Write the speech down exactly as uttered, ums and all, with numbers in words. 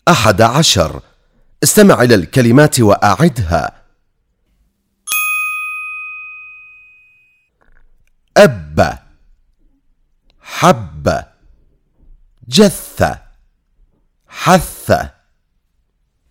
أحد عشر. استمع إلى الكلمات وأعدها. أب، حب، جث، حث.